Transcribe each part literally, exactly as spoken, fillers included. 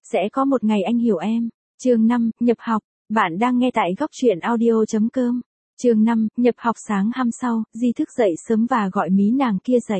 Sẽ có một ngày anh hiểu em. Chương năm, nhập học. Bạn đang nghe tại góc truyện audio chấm com. Chương năm, nhập học. Sáng hôm sau, Di thức dậy sớm và gọi mí nàng kia dậy.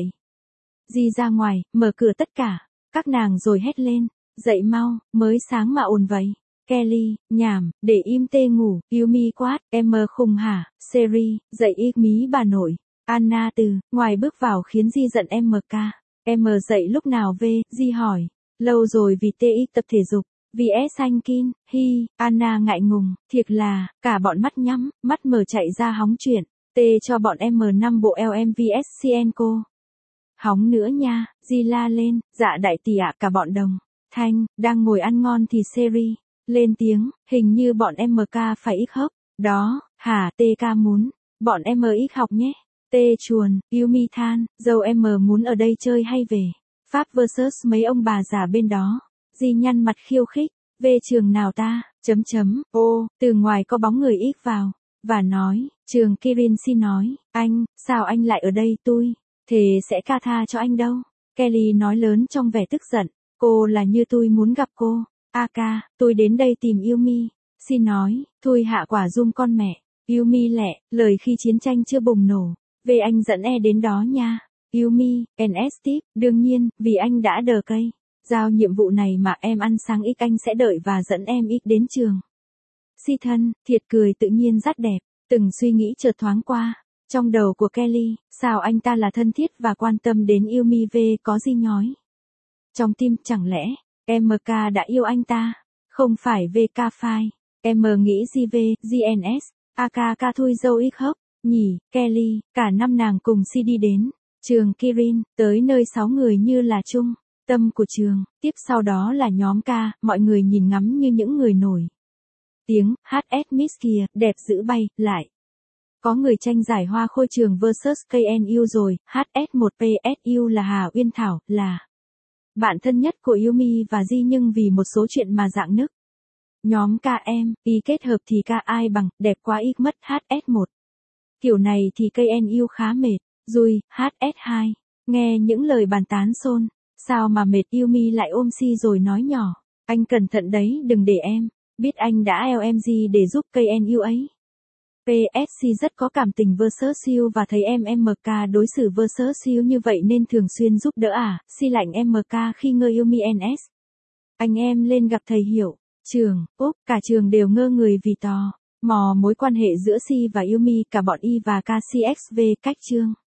Di ra ngoài, mở cửa tất cả. Các nàng rồi hét lên. Dậy mau, mới sáng mà ồn vậy. Kelly, nhảm, để im tê ngủ. Yumi quát, em mơ khùng hả? Seri, dậy ít mí bà nội. Anna từ ngoài bước vào khiến Di giận em mờ ca. Em mờ dậy lúc nào về? Di hỏi. Lâu rồi vì tê ít tập thể dục. vê ét anh Kin, hi, Anna ngại ngùng, thiệt là, cả bọn mắt nhắm, mắt mở chạy ra hóng chuyện. Tê cho bọn em M năm bộ L M V S C N cô. Hóng nữa nha, Di la lên, dạ đại tỷ ạ cả bọn đồng. Thanh, đang ngồi ăn ngon thì Seri lên tiếng, hình như bọn em M K phải ít hấp. Đó, hả tê ca muốn, bọn em M ít học nhé. Tê chuồn, Yumi than, dâu em M muốn ở đây chơi hay về. Pháp versus mấy ông bà già bên đó. Di nhăn mặt khiêu khích, về trường nào ta, chấm chấm, ô, từ ngoài có bóng người ít vào, và nói, trường Kirin xin nói, anh, sao anh lại ở đây tôi, thế sẽ ca tha cho anh đâu. Kelly nói lớn trong vẻ tức giận, cô là như tôi muốn gặp cô, Aka, tôi đến đây tìm Yumi, xin nói, thôi hạ quả dung con mẹ, Yumi lẹ, lời khi chiến tranh chưa bùng nổ, về anh dẫn e đến đó nha, Yumi, en ét tiếp, đương nhiên, vì anh đã đờ cây. Giao nhiệm vụ này mà em ăn sáng ít anh sẽ đợi và dẫn em ít đến trường. Si thân, thiệt cười tự nhiên rất đẹp, từng suy nghĩ chợt thoáng qua. Trong đầu của Kelly, sao anh ta là thân thiết và quan tâm đến Yumi V có gì nhói. Trong tim chẳng lẽ, em M K đã yêu anh ta, không phải vê ca phai. Em nghĩ gì về, giê en ét, a ca ca thui dâu ít hấp, nhỉ, Kelly, cả năm nàng cùng Si đi đến. Trường Kirin, tới nơi sáu người như là chung tâm của trường, tiếp sau đó là nhóm ca, mọi người nhìn ngắm như những người nổi tiếng, hát ét Miss kìa, đẹp dữ bay, lại. Có người tranh giải hoa khôi trường versus ca en u rồi, hát ét một pê ét u là Hà Uyên Thảo, là bạn thân nhất của Yumi và Di nhưng vì một số chuyện mà rạng nức. Nhóm ca em, y kết hợp thì ca ai bằng, đẹp quá ít mất hát ét một. Kiểu này thì ca en u khá mệt, rồi, hát ét hai, nghe những lời bàn tán xôn. Sao mà mệt. Yumi lại ôm Si rồi nói nhỏ, anh cẩn thận đấy đừng để em, biết anh đã lờ em giê để giúp ca en u ấy. pê ét xê rất có cảm tình versus you và thấy em em ca đối xử versus you như vậy nên thường xuyên giúp đỡ à, Si lạnh em ca khi ngơ Yumi en ét. Anh em lên gặp thầy Hiểu, trường, Úc, cả trường đều ngơ người vì tò mò mối quan hệ giữa Si và Yumi, cả bọn Y và ca xê ích vê cách chương.